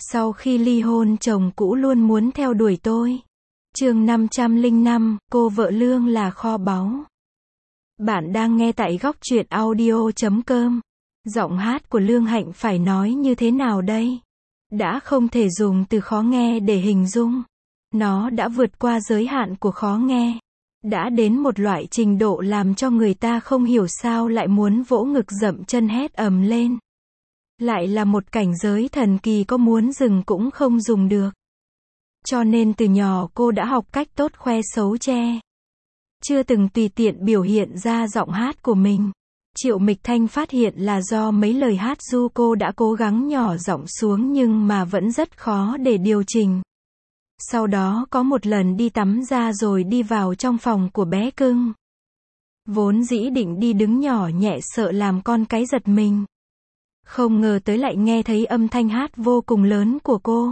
Sau khi ly hôn chồng cũ luôn muốn theo đuổi tôi. Chương 505, cô vợ Lương là kho báu. Bạn đang nghe tại góc truyện audio.com. Giọng hát của Lương Hạnh phải nói như thế nào đây? Đã không thể dùng từ khó nghe để hình dung. Nó đã vượt qua giới hạn của khó nghe. Đã đến một loại trình độ làm cho người ta không hiểu sao lại muốn vỗ ngực dậm chân hét ầm lên. Lại là một cảnh giới thần kỳ có muốn dừng cũng không dùng được. Cho nên từ nhỏ cô đã học cách tốt khoe xấu che. Chưa từng tùy tiện biểu hiện ra giọng hát của mình. Triệu Mịch Thanh phát hiện là do mấy lời hát ru cô đã cố gắng nhỏ giọng xuống nhưng mà vẫn rất khó để điều chỉnh. Sau đó có một lần đi tắm ra rồi đi vào trong phòng của bé cưng. Vốn dĩ định đi đứng nhỏ nhẹ sợ làm con cái giật mình. Không ngờ tới lại nghe thấy âm thanh hát vô cùng lớn của cô.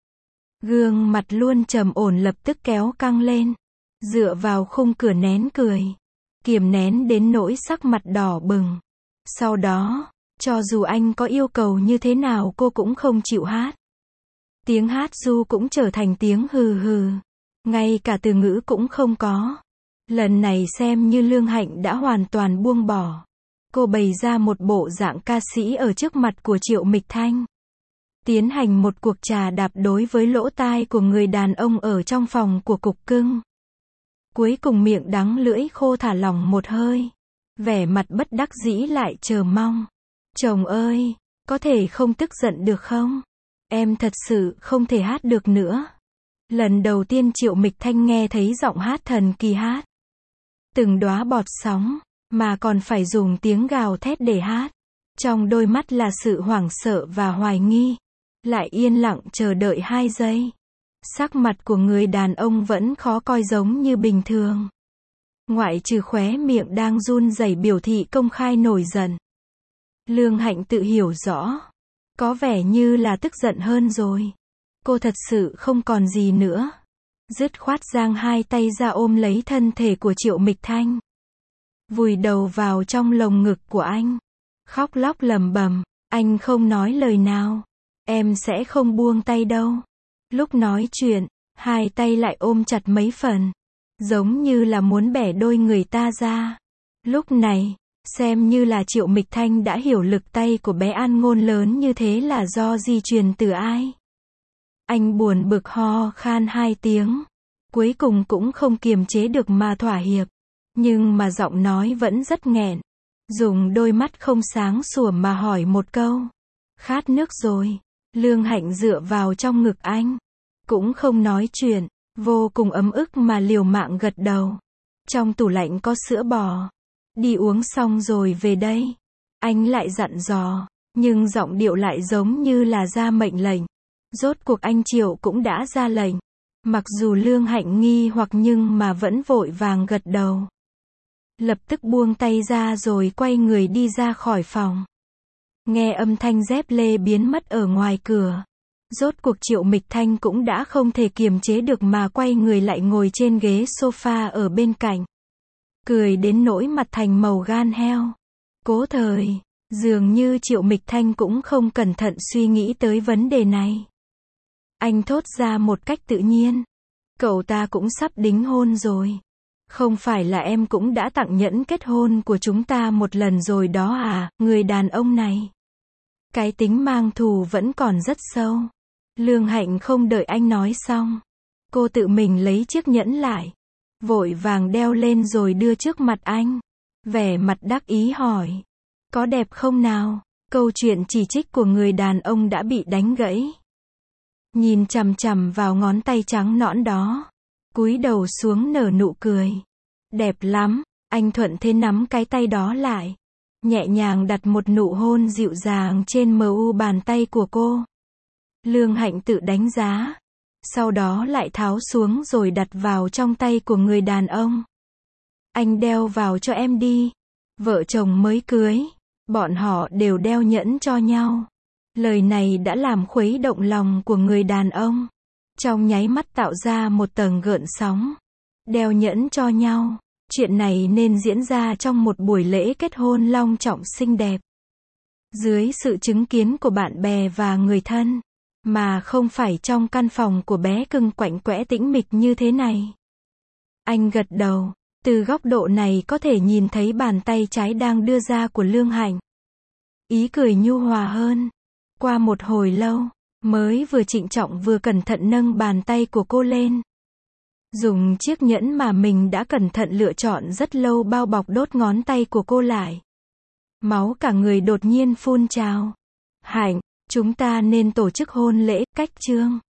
Gương mặt luôn trầm ổn lập tức kéo căng lên. Dựa vào khung cửa nén cười. Kiềm nén đến nỗi sắc mặt đỏ bừng. Sau đó, cho dù anh có yêu cầu như thế nào cô cũng không chịu hát. Tiếng hát ru cũng trở thành tiếng hừ hừ. Ngay cả từ ngữ cũng không có. Lần này xem như Lương Hạnh đã hoàn toàn buông bỏ. Cô bày ra một bộ dạng ca sĩ ở trước mặt của Triệu Mịch Thanh. Tiến hành một cuộc trà đạp đối với lỗ tai của người đàn ông ở trong phòng của cục cưng. Cuối cùng miệng đắng lưỡi khô thả lỏng một hơi. Vẻ mặt bất đắc dĩ lại chờ mong. Chồng ơi, có thể không tức giận được không? Em thật sự không thể hát được nữa. Lần đầu tiên Triệu Mịch Thanh nghe thấy giọng hát thần kỳ hát. Từng đóa bọt sóng, mà còn phải dùng tiếng gào thét để hát. Trong đôi mắt là sự hoảng sợ và hoài nghi. Lại yên lặng chờ đợi 2 giây. Sắc mặt của người đàn ông vẫn khó coi giống như bình thường. Ngoại trừ khóe miệng đang run rẩy biểu thị công khai nổi giận. Lương Hạnh tự hiểu rõ. Có vẻ như là tức giận hơn rồi. Cô thật sự không còn gì nữa. Dứt khoát giang 2 tay ra ôm lấy thân thể của Triệu Mịch Thanh. Vùi đầu vào trong lồng ngực của anh. Khóc lóc lẩm bẩm, anh không nói lời nào. Em sẽ không buông tay đâu. Lúc nói chuyện, 2 tay lại ôm chặt mấy phần. Giống như là muốn bẻ đôi người ta ra. Lúc này, xem như là Triệu Mịch Thanh đã hiểu lực tay của bé An Ngôn lớn như thế là do di truyền từ ai. Anh buồn bực ho khan 2 tiếng. Cuối cùng cũng không kiềm chế được mà thỏa hiệp. Nhưng mà giọng nói vẫn rất nghẹn. Dùng đôi mắt không sáng sủa mà hỏi một câu. Khát nước rồi. Lương Hạnh dựa vào trong ngực anh. Cũng không nói chuyện. Vô cùng ấm ức mà liều mạng gật đầu. Trong tủ lạnh có sữa bò. Đi uống xong rồi về đây. Anh lại dặn dò. Nhưng giọng điệu lại giống như là ra mệnh lệnh. Rốt cuộc anh Triệu cũng đã ra lệnh. Mặc dù Lương Hạnh nghi hoặc nhưng mà vẫn vội vàng gật đầu. Lập tức buông tay ra rồi quay người đi ra khỏi phòng. Nghe âm thanh dép lê biến mất ở ngoài cửa. Rốt cuộc Triệu Mịch Thanh cũng đã không thể kiềm chế được mà quay người lại ngồi trên ghế sofa ở bên cạnh. Cười đến nỗi mặt thành màu gan heo. Cố thời, dường như Triệu Mịch Thanh cũng không cẩn thận suy nghĩ tới vấn đề này. Anh thốt ra một cách tự nhiên. Cậu ta cũng sắp đính hôn rồi. Không phải là em cũng đã tặng nhẫn kết hôn của chúng ta một lần rồi đó à, người đàn ông này. Cái tính mang thù vẫn còn rất sâu. Lương Hạnh không đợi anh nói xong. Cô tự mình lấy chiếc nhẫn lại. Vội vàng đeo lên rồi đưa trước mặt anh. Vẻ mặt đắc ý hỏi. Có đẹp không nào? Câu chuyện chỉ trích của người đàn ông đã bị đánh gãy. Nhìn chằm chằm vào ngón tay trắng nõn đó. Cúi đầu xuống nở nụ cười. Đẹp lắm, anh thuận thế nắm cái tay đó lại. Nhẹ nhàng đặt một nụ hôn dịu dàng trên mu bàn tay của cô. Lương Hạnh tự đánh giá. Sau đó lại tháo xuống rồi đặt vào trong tay của người đàn ông. Anh đeo vào cho em đi. Vợ chồng mới cưới. Bọn họ đều đeo nhẫn cho nhau. Lời này đã làm khuấy động lòng của người đàn ông. Trong nháy mắt tạo ra một tầng gợn sóng. Đeo nhẫn cho nhau. Chuyện này nên diễn ra trong một buổi lễ kết hôn long trọng xinh đẹp. Dưới sự chứng kiến của bạn bè và người thân. Mà không phải trong căn phòng của bé cưng quạnh quẽ tĩnh mịch như thế này. Anh gật đầu. Từ góc độ này có thể nhìn thấy bàn tay trái đang đưa ra của Lương Hạnh. Ý cười nhu hòa hơn. Qua một hồi lâu, mới vừa trịnh trọng vừa cẩn thận nâng bàn tay của cô lên. Dùng chiếc nhẫn mà mình đã cẩn thận lựa chọn rất lâu bao bọc đốt ngón tay của cô lại. Máu cả người đột nhiên phun trào. Hạnh, chúng ta nên tổ chức hôn lễ, cách chương.